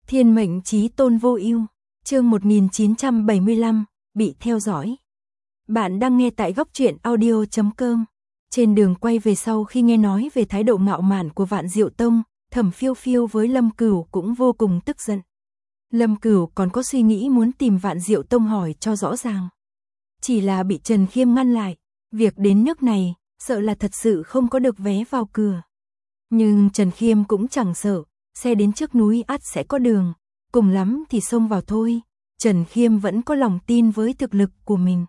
Thiên mệnh chí tôn vô ưu, chương 1975, bị theo dõi. Bạn đang nghe tại góc truyện audio.com. Trên đường quay về sau khi nghe nói về thái độ ngạo mạn của Vạn Diệu Tông, Thẩm Phiêu Phiêu với Lâm Cửu cũng vô cùng tức giận. Lâm Cửu còn có suy nghĩ muốn tìm Vạn Diệu Tông hỏi cho rõ ràng. Chỉ là bị Trần Khiêm ngăn lại, việc đến nước này, sợ là thật sự không có được vé vào cửa. Nhưng Trần Khiêm cũng chẳng sợ, xe đến trước núi ắt sẽ có đường, cùng lắm thì xông vào thôi. Trần Khiêm vẫn có lòng tin với thực lực của mình.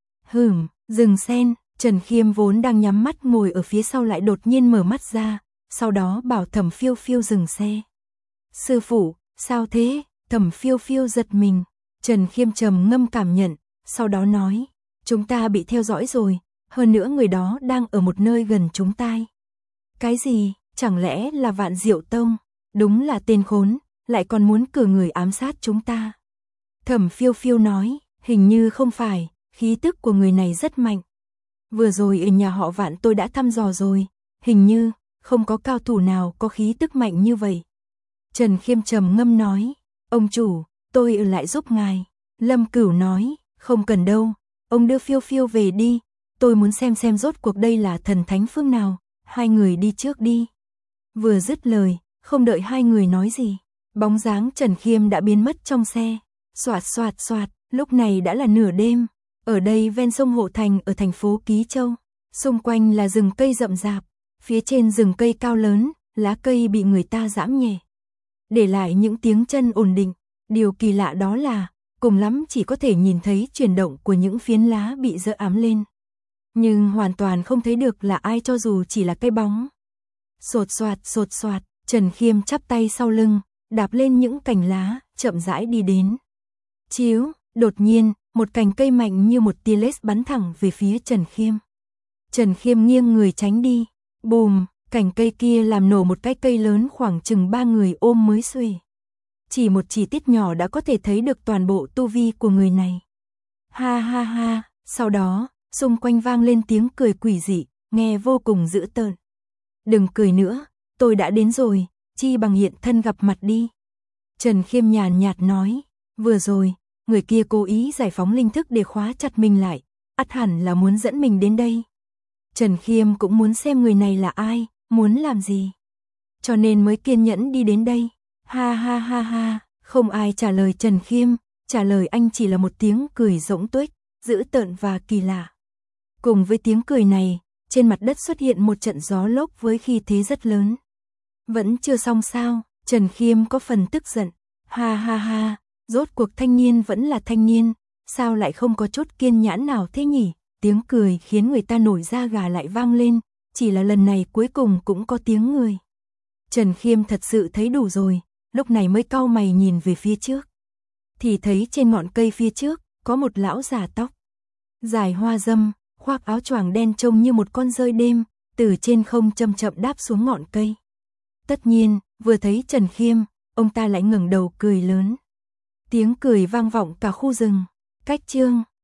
Rừng sen, Trần Khiêm vốn đang nhắm mắt ngồi ở phía sau lại đột nhiên mở mắt ra, sau đó bảo Thẩm Phiêu Phiêu dừng xe. Sư phụ, sao thế? Thẩm Phiêu Phiêu giật mình. Trần Khiêm trầm ngâm cảm nhận, sau đó nói, chúng ta bị theo dõi rồi, hơn nữa người đó đang ở một nơi gần chúng ta. Cái gì? Chẳng lẽ là Vạn Diệu Tông? Đúng là tên khốn, lại còn muốn cử người ám sát chúng ta. Thẩm Phiêu Phiêu nói, hình như không phải, khí tức của người này rất mạnh. Vừa rồi ở nhà họ Vạn tôi đã thăm dò rồi, hình như không có cao thủ nào có khí tức mạnh như vậy. Trần Khiêm trầm ngâm nói, ông chủ, tôi ở lại giúp ngài. Lâm Cửu nói, không cần đâu, ông đưa Phiêu Phiêu về đi, tôi muốn xem rốt cuộc đây là thần thánh phương nào, hai người đi trước đi. Vừa dứt lời, không đợi hai người nói gì, bóng dáng Trần Khiêm đã biến mất trong xe. Xoạt, lúc này đã là nửa đêm, ở đây ven sông Hộ Thành ở thành phố Ký Châu, xung quanh là rừng cây rậm rạp, phía trên rừng cây cao lớn, lá cây bị người ta giẫm nhẹ, để lại những tiếng chân ổn định. Điều kỳ lạ đó là, cùng lắm chỉ có thể nhìn thấy chuyển động của những phiến lá bị giơ ám lên, nhưng hoàn toàn không thấy được là ai cho dù chỉ là cái bóng. Sột soạt, Trần Khiêm chắp tay sau lưng, đạp lên những cành lá, chậm rãi đi đến. Chiếu, đột nhiên, một cành cây mạnh như một tia laser bắn thẳng về phía Trần Khiêm. Trần Khiêm nghiêng người tránh đi, bùm, cành cây kia làm nổ một cái cây lớn khoảng chừng 3 người ôm mới xuề. Chỉ một chi tiết nhỏ đã có thể thấy được toàn bộ tu vi của người này. Ha, sau đó, xung quanh vang lên tiếng cười quỷ dị, nghe vô cùng dữ tợn. Đừng cười nữa, tôi đã đến rồi, chi bằng hiện thân gặp mặt đi. Trần Khiêm nhàn nhạt nói, vừa rồi, người kia cố ý giải phóng linh thức để khóa chặt mình lại, ắt hẳn là muốn dẫn mình đến đây. Trần Khiêm cũng muốn xem người này là ai, muốn làm gì, cho nên mới kiên nhẫn đi đến đây. Ha, không ai trả lời Trần Khiêm, trả lời anh chỉ là một tiếng cười rỗng tuếch, dữ tợn và kỳ lạ. Cùng với tiếng cười này, trên mặt đất xuất hiện một trận gió lốc với khí thế rất lớn. Vẫn chưa xong sao? Trần Khiêm có phần tức giận. Ha, rốt cuộc thanh niên vẫn là thanh niên, sao lại không có chút kiên nhẫn nào thế nhỉ? Tiếng cười khiến người ta nổi da gà lại vang lên, chỉ là lần này cuối cùng cũng có tiếng người. Trần Khiêm thật sự thấy đủ rồi, lúc này mới cau mày nhìn về phía trước. Thì thấy trên ngọn cây phía trước, có một lão già tóc dài hoa râm, khoác áo choàng đen trông như một con dơi đêm, từ trên không chậm chậm đáp xuống ngọn cây. Tất nhiên, vừa thấy Trần Khiêm, ông ta lại ngẩng đầu cười lớn. Tiếng cười vang vọng cả khu rừng. Cách chương